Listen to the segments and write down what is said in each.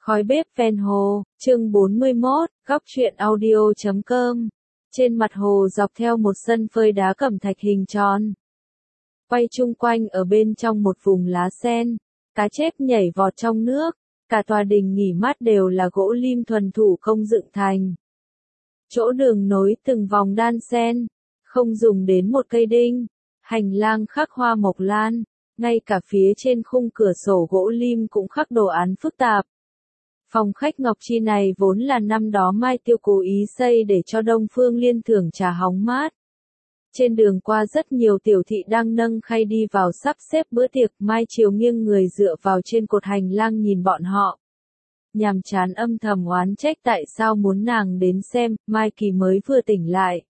Khói bếp ven hồ, chương 41, góc truyện audio.com. Trên mặt hồ dọc theo một sân phơi đá cẩm thạch hình tròn. Quay chung quanh ở bên trong một vùng lá sen, cá chép nhảy vọt trong nước, cả tòa đình nghỉ mát đều là gỗ lim thuần thủ công dựng thành. Chỗ đường nối từng vòng đan sen, không dùng đến một cây đinh, hành lang khắc hoa mộc lan, ngay cả phía trên khung cửa sổ gỗ lim cũng khắc đồ án phức tạp. Phòng khách Ngọc Chi này vốn là năm đó Mai Tiêu cố ý xây để cho Đông Phương Liên thưởng trà hóng mát. Trên đường qua rất nhiều tiểu thị đang nâng khay đi vào sắp xếp bữa tiệc, Mai Triều nghiêng người dựa vào trên cột hành lang nhìn bọn họ. Nhàm chán âm thầm oán trách tại sao muốn nàng đến xem, Mai Kỳ mới vừa tỉnh lại.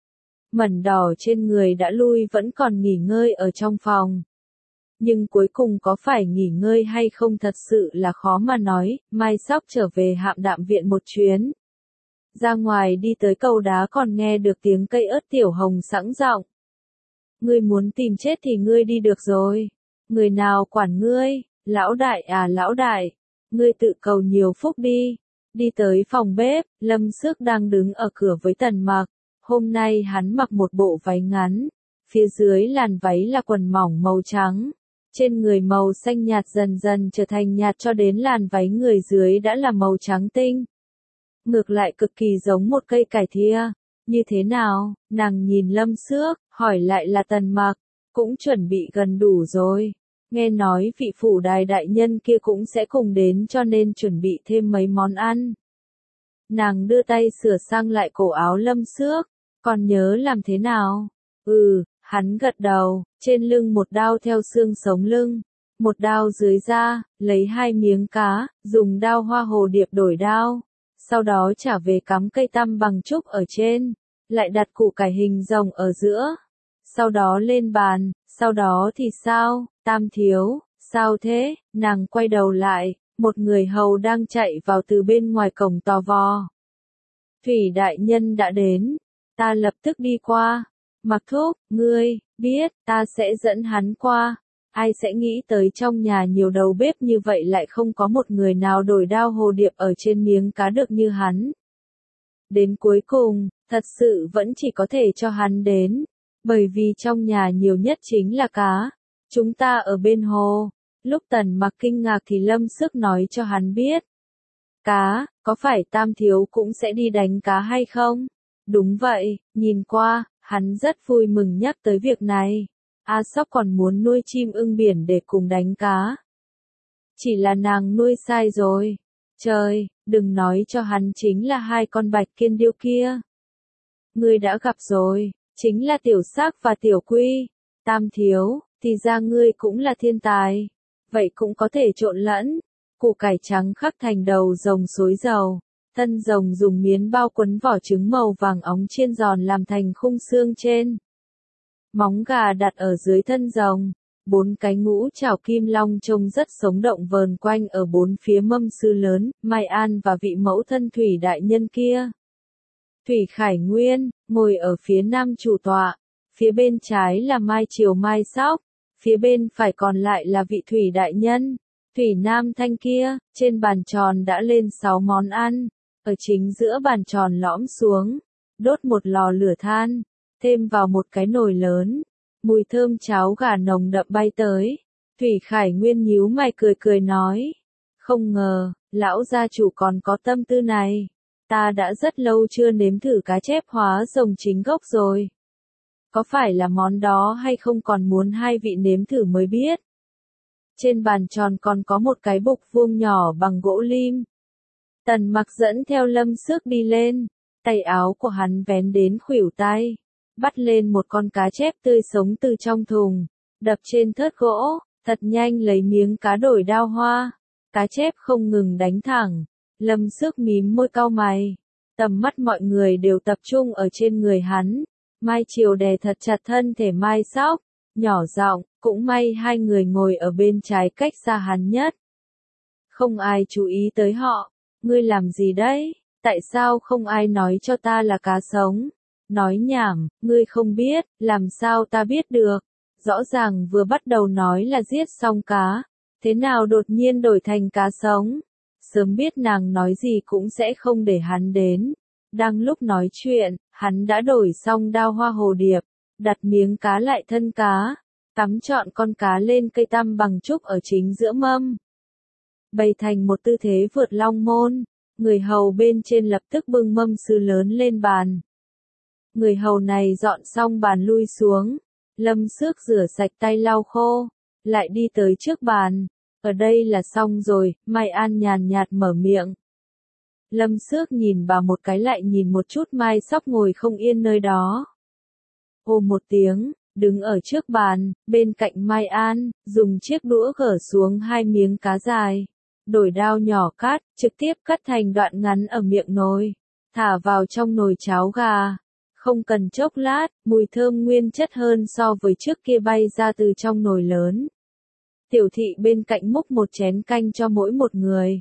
Mẩn đỏ trên người đã lui vẫn còn nghỉ ngơi ở trong phòng. Nhưng cuối cùng có phải nghỉ ngơi hay không thật sự là khó mà nói, Mai Sóc trở về Hạm Đạm viện một chuyến. Ra ngoài đi tới cầu đá còn nghe được tiếng cây ớt Tiểu Hồng sẵn giọng. Ngươi muốn tìm chết thì ngươi đi được rồi. Người nào quản ngươi, lão đại à lão đại, ngươi tự cầu nhiều phúc đi. Đi tới phòng bếp, Lâm Xước đang đứng ở cửa với Tần Mặc. Hôm nay hắn mặc một bộ váy ngắn, phía dưới làn váy là quần mỏng màu trắng. Trên người màu xanh nhạt dần dần trở thành nhạt cho đến làn váy người dưới đã là màu trắng tinh. Ngược lại cực kỳ giống một cây cải thìa. Như thế nào? Nàng nhìn Lâm Xước, hỏi lại là Tần Mặc, cũng chuẩn bị gần đủ rồi. Nghe nói vị phủ đài đại nhân kia cũng sẽ cùng đến cho nên chuẩn bị thêm mấy món ăn. Nàng đưa tay sửa sang lại cổ áo Lâm Xước, còn nhớ làm thế nào? Hắn gật đầu, trên lưng một đao theo xương sống lưng, một đao dưới da, lấy 2 miếng cá, dùng đao hoa hồ điệp đổi đao, sau đó trả về cắm cây tăm bằng trúc ở trên, lại đặt củ cải hình rồng ở giữa, sau đó lên bàn, sau đó thì sao, Tam thiếu, sao thế, nàng quay đầu lại, một người hầu đang chạy vào từ bên ngoài cổng tò vò. Thủy đại nhân đã đến, ta lập tức đi qua. Mặc Thúc, ngươi, biết, ta sẽ dẫn hắn qua. Ai sẽ nghĩ tới trong nhà nhiều đầu bếp như vậy lại không có một người nào đổi đao hồ điệp ở trên miếng cá được như hắn. Đến cuối cùng, thật sự vẫn chỉ có thể cho hắn đến. Bởi vì trong nhà nhiều nhất chính là cá. Chúng ta ở bên hồ. Lúc Tần Mặc kinh ngạc thì Lâm Xước nói cho hắn biết. Cá, có phải Tam thiếu cũng sẽ đi đánh cá hay không? Đúng vậy, nhìn qua. Hắn rất vui mừng nhắc tới việc này. A Sóc còn muốn nuôi chim ưng biển để cùng đánh cá. Chỉ là nàng nuôi sai rồi. Trời, đừng nói cho hắn chính là 2 con bạch kiên điêu kia. Ngươi đã gặp rồi, chính là Tiểu Sắc và Tiểu Quy. Tam thiếu, thì ra ngươi cũng là thiên tài. Vậy cũng có thể trộn lẫn. Củ cải trắng khắc thành đầu rồng xối dầu. Thân rồng dùng miến bao quấn vỏ trứng màu vàng óng chiên giòn làm thành khung xương trên. Móng gà đặt ở dưới thân rồng. 4 cái ngũ trảo kim long trông rất sống động vờn quanh ở 4 phía mâm sư lớn, Mai An và vị mẫu thân Thủy đại nhân kia. Thủy Khải Nguyên, ngồi ở phía nam chủ tọa. Phía bên trái là Mai Triều Mai Sóc. Phía bên phải còn lại là vị Thủy đại nhân. Thủy Nam Thanh kia, trên bàn tròn đã lên 6 món ăn. Ở chính giữa bàn tròn lõm xuống, đốt một lò lửa than, thêm vào một cái nồi lớn, mùi thơm cháo gà nồng đậm bay tới. Thủy Khải Nguyên nhíu mày cười cười nói, không ngờ, lão gia chủ còn có tâm tư này. Ta đã rất lâu chưa nếm thử cá chép hóa rồng chính gốc rồi. Có phải là món đó hay không còn muốn 2 vị nếm thử mới biết. Trên bàn tròn còn có một cái bục vuông nhỏ bằng gỗ lim. Tần Mặc dẫn theo Lâm Xước đi lên, tay áo của hắn vén đến khuỷu tay, bắt lên một con cá chép tươi sống từ trong thùng, đập trên thớt gỗ, thật nhanh lấy miếng cá đổi đao hoa, cá chép không ngừng đánh thẳng, Lâm Xước mím môi cau mày, tầm mắt mọi người đều tập trung ở trên người hắn, Mai Triều đè thật chặt thân thể Mai Sóc, nhỏ giọng, cũng may 2 người ngồi ở bên trái cách xa hắn nhất. Không ai chú ý tới họ. Ngươi làm gì đấy? Tại sao không ai nói cho ta là cá sống? Nói nhảm, ngươi không biết, làm sao ta biết được? Rõ ràng vừa bắt đầu nói là giết xong cá. Thế nào đột nhiên đổi thành cá sống? sớm biết nàng nói gì cũng sẽ không để hắn đến. Đang lúc nói chuyện, hắn đã đổi xong đao hoa hồ điệp, đặt miếng cá lại thân cá, cắm trọn con cá lên cây tăm bằng trúc ở chính giữa mâm. Bày thành một tư thế vượt long môn, người hầu bên trên lập tức bưng mâm sứ lớn lên bàn. Người hầu này dọn xong bàn lui xuống, Lâm Xước rửa sạch tay lau khô, lại đi tới trước bàn. Ở đây là xong rồi, Mai An nhàn nhạt mở miệng. Lâm Xước nhìn bà một cái lại nhìn một chút Mai Sóc ngồi không yên nơi đó. Ồ một tiếng, đứng ở trước bàn, bên cạnh Mai An, dùng chiếc đũa gỡ xuống 2 miếng cá dài. Đổi đao nhỏ cắt, trực tiếp cắt thành đoạn ngắn ở miệng nồi. Thả vào trong nồi cháo gà. Không cần chốc lát, mùi thơm nguyên chất hơn so với trước kia bay ra từ trong nồi lớn. Tiểu thị bên cạnh múc một chén canh cho mỗi một người.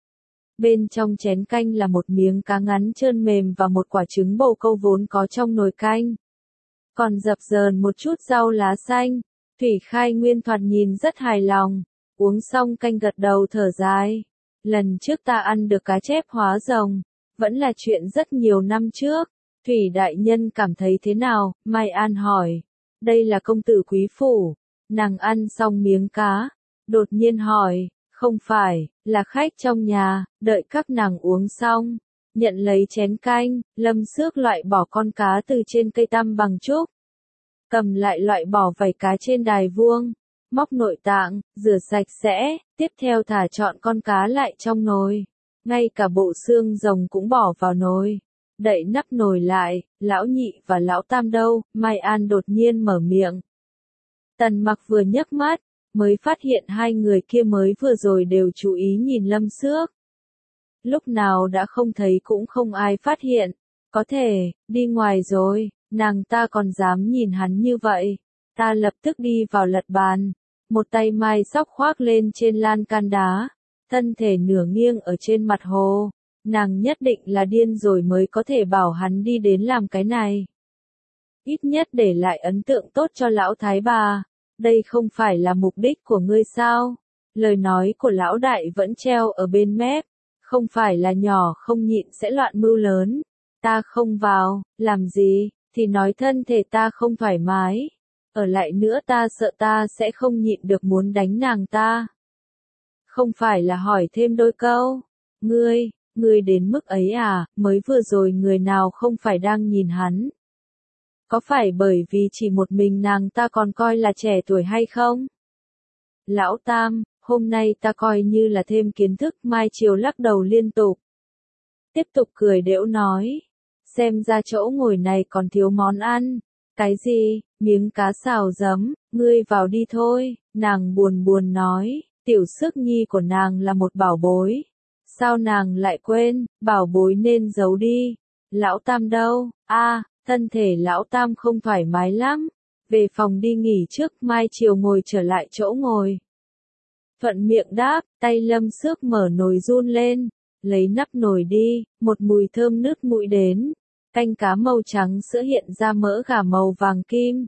Bên trong chén canh là một miếng cá ngắn trơn mềm và một quả trứng bồ câu vốn có trong nồi canh. Còn dập dờn một chút rau lá xanh. Thủy Khai Nguyên thoạt nhìn rất hài lòng. Uống xong canh gật đầu thở dài. Lần trước ta ăn được cá chép hóa rồng. Vẫn là chuyện rất nhiều năm trước. Thủy đại nhân cảm thấy thế nào? Mai An hỏi. Đây là công tử quý phủ. Nàng ăn xong miếng cá. Đột nhiên hỏi. Không phải, là khách trong nhà. Đợi các nàng uống xong. Nhận lấy chén canh. Lâm Xước loại bỏ con cá từ trên cây tăm bằng trúc. Cầm lại loại bỏ vảy cá trên đài vuông. Móc nội tạng, rửa sạch sẽ. Tiếp theo thả trọn con cá lại trong nồi. Ngay cả bộ xương rồng cũng bỏ vào nồi. Đậy nắp nồi lại, lão nhị và lão tam đâu? Mai An đột nhiên mở miệng. Tần Mặc vừa nhấc mắt, mới phát hiện 2 người kia mới vừa rồi đều chú ý nhìn Lâm Xước. Lúc nào đã không thấy cũng không ai phát hiện. Có thể, đi ngoài rồi, nàng ta còn dám nhìn hắn như vậy. Ta lập tức đi vào lật bàn. Một tay Mai Sóc khoác lên trên lan can đá. Thân thể nửa nghiêng ở trên mặt hồ. Nàng nhất định là điên rồi mới có thể bảo hắn đi đến làm cái này. Ít nhất để lại ấn tượng tốt cho lão thái bà. Đây không phải là mục đích của ngươi sao? Lời nói của lão đại vẫn treo ở bên mép. Không phải là nhỏ không nhịn sẽ loạn mưu lớn. Ta không vào, làm gì, thì nói thân thể ta không thoải mái. Ở lại nữa ta sợ ta sẽ không nhịn được muốn đánh nàng ta. Không phải là hỏi thêm đôi câu. Ngươi đến mức ấy à, mới vừa rồi người nào không phải đang nhìn hắn. Có phải bởi vì chỉ một mình nàng ta còn coi là trẻ tuổi hay không? Lão Tam, hôm nay ta coi như là thêm kiến thức. Mai Triều lắc đầu liên tục. Tiếp tục cười đễu nói. Xem ra chỗ ngồi này còn thiếu món ăn. Cái gì, miếng cá xào giấm, ngươi vào đi thôi. Nàng buồn buồn nói, tiểu Sức Nhi của nàng là một bảo bối. Sao nàng lại quên, bảo bối nên giấu đi. Lão Tam đâu? Thân thể lão Tam không thoải mái lắm. Về phòng đi nghỉ trước. Mai Triều ngồi trở lại chỗ ngồi. Thuận miệng đáp, tay Lâm Xước mở nồi run lên. Lấy nắp nồi đi, một mùi thơm nứt mũi đến. Canh cá màu trắng sữa hiện ra mỡ gà màu vàng kim.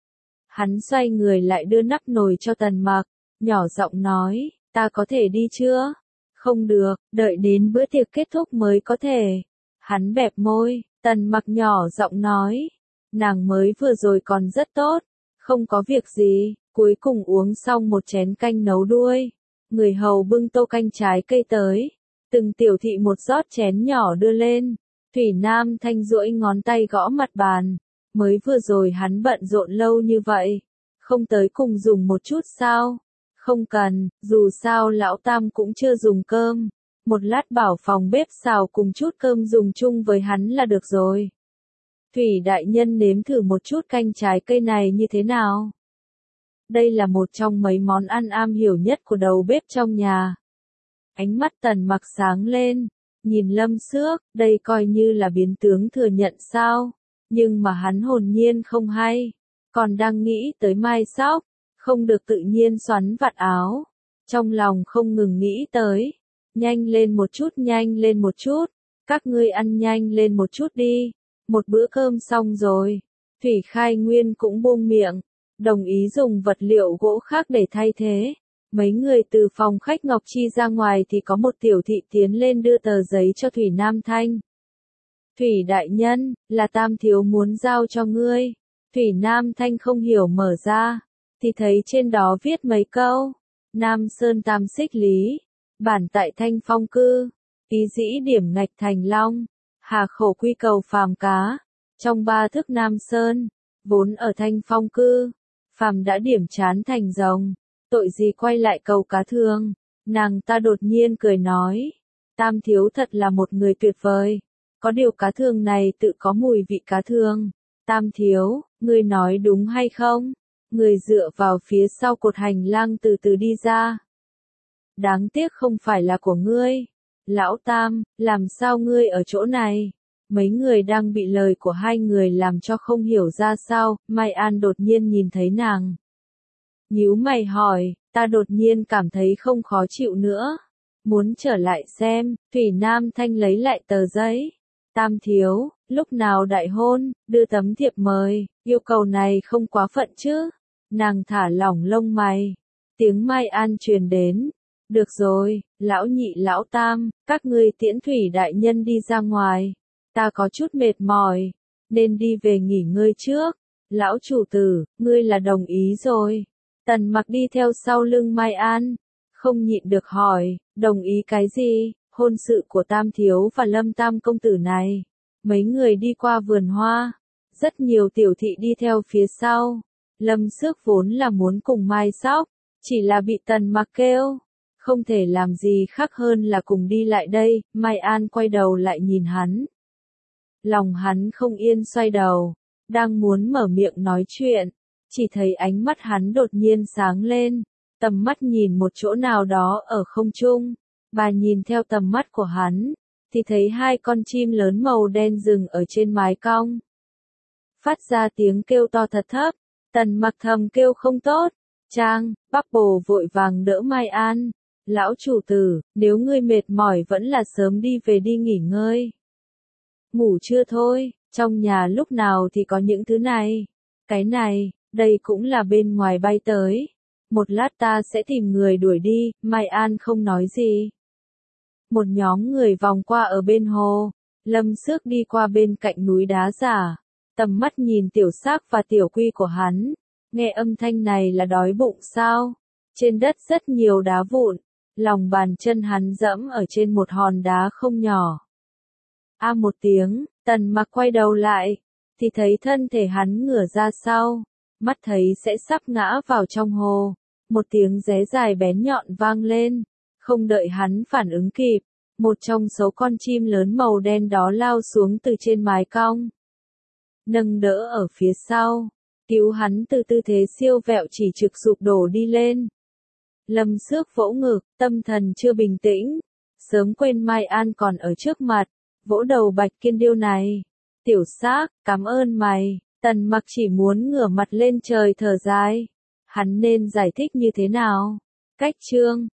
Hắn xoay người lại đưa nắp nồi cho Tần Mặc, nhỏ giọng nói, ta có thể đi chưa? Không được, đợi đến bữa tiệc kết thúc mới có thể. Hắn bẹp môi, Tần Mặc nhỏ giọng nói, nàng mới vừa rồi còn rất tốt, không có việc gì. Cuối cùng uống xong một chén canh nấu đuôi. Người hầu bưng tô canh trái cây tới. Từng tiểu thị một rót chén nhỏ đưa lên. Thủy Nam Thanh duỗi ngón tay gõ mặt bàn. Mới vừa rồi hắn bận rộn lâu như vậy. Không tới cùng dùng một chút sao? Không cần, dù sao lão Tam cũng chưa dùng cơm. Một lát bảo phòng bếp xào cùng chút cơm dùng chung với hắn là được rồi. Thủy đại nhân nếm thử một chút canh trái cây này như thế nào? Đây là một trong mấy món ăn am hiểu nhất của đầu bếp trong nhà. Ánh mắt Tần Mặc sáng lên, nhìn Lâm Xước, đây coi như là biến tướng thừa nhận sao? Nhưng mà hắn hồn nhiên không hay, còn đang nghĩ tới Mai Sóc, không được tự nhiên xoắn vạt áo. Trong lòng không ngừng nghĩ tới, nhanh lên một chút, nhanh lên một chút, các ngươi ăn nhanh lên một chút đi, một bữa cơm xong rồi. Thủy Khai Nguyên cũng buông miệng, đồng ý dùng vật liệu gỗ khác để thay thế. Mấy người từ phòng khách Ngọc Chi ra ngoài thì có một tiểu thị tiến lên đưa tờ giấy cho Thủy Nam Thanh. Thủy đại nhân, là Tam thiếu muốn giao cho ngươi. Thủy Nam Thanh không hiểu mở ra, thì thấy trên đó viết mấy câu. Nam Sơn Tam Xích Lý, bản tại Thanh Phong cư, ý dĩ điểm ngạch thành long, hà khổ quy cầu phàm cá. Trong 3 thức Nam Sơn, vốn ở Thanh Phong cư, phàm đã điểm chán thành rồng, tội gì quay lại cầu cá thương. Nàng ta đột nhiên cười nói, Tam thiếu thật là một người tuyệt vời, có điều cá thương này tự có mùi vị cá thương. Tam thiếu, ngươi nói đúng hay không? Người dựa vào phía sau cột hành lang từ từ đi ra. Đáng tiếc không phải là của ngươi. Lão Tam, làm sao ngươi ở chỗ này? Mấy người đang bị lời của hai người làm cho không hiểu ra sao, Mai An đột nhiên nhìn thấy nàng. Nhíu mày hỏi, ta đột nhiên cảm thấy không khó chịu nữa. Muốn trở lại xem, Thủy Nam Thanh lấy lại tờ giấy. Tam thiếu, lúc nào đại hôn, đưa tấm thiệp mời, yêu cầu này không quá phận chứ? Nàng thả lỏng lông mày. Tiếng Mai An truyền đến. Được rồi, lão nhị lão tam, các ngươi tiễn Thủy đại nhân đi ra ngoài. Ta có chút mệt mỏi, nên đi về nghỉ ngơi trước. Lão chủ tử, ngươi là đồng ý rồi. Tần Mặc đi theo sau lưng Mai An, không nhịn được hỏi, đồng ý cái gì? Hôn sự của Tam thiếu và Lâm Tam công tử này. Mấy người đi qua vườn hoa, rất nhiều tiểu thị đi theo phía sau. Lâm Xước vốn là muốn cùng Mai Sóc, chỉ là bị Tần Mặc kêu, không thể làm gì khác hơn là cùng đi lại đây. Mai An quay đầu lại nhìn hắn. Lòng hắn không yên xoay đầu, đang muốn mở miệng nói chuyện, chỉ thấy ánh mắt hắn đột nhiên sáng lên, tầm mắt nhìn một chỗ nào đó ở không trung. Bà nhìn theo tầm mắt của hắn, thì thấy 2 con chim lớn màu đen dừng ở trên mái cong. Phát ra tiếng kêu to thật thấp, Tần Mặc thầm kêu không tốt. Trang, Bắc Bồ vội vàng đỡ Mai An. Lão chủ tử, nếu ngươi mệt mỏi vẫn là sớm đi về đi nghỉ ngơi. Ngủ chưa thôi, trong nhà lúc nào thì có những thứ này. Cái này, đây cũng là bên ngoài bay tới. Một lát ta sẽ tìm người đuổi đi. Mai An không nói gì. Một nhóm người vòng qua ở bên hồ. Lâm Xước đi qua bên cạnh núi đá giả. Tầm mắt nhìn Tiểu Sắc và Tiểu Quy của hắn. Nghe âm thanh này là đói bụng sao? Trên đất rất nhiều đá vụn. Lòng bàn chân hắn dẫm ở trên một hòn đá không nhỏ. A một tiếng, Tần Mặc quay đầu lại, thì thấy thân thể hắn ngửa ra sau, mắt thấy sẽ sắp ngã vào trong hồ. Một tiếng ré dài bén nhọn vang lên, không đợi hắn phản ứng kịp, một trong số con chim lớn màu đen đó lao xuống từ trên mái cong, nâng đỡ ở phía sau, cứu hắn từ tư thế siêu vẹo chỉ trực sụp đổ đi lên. Lâm Xước vỗ ngực, tâm thần chưa bình tĩnh, sớm quên Mai An còn ở trước mặt, vỗ đầu Bạch Kiên Điêu này. Tiểu Sắc, cảm ơn mày. Tần Mặc chỉ muốn ngửa mặt lên trời thở dài. Hắn nên giải thích như thế nào? Cách chương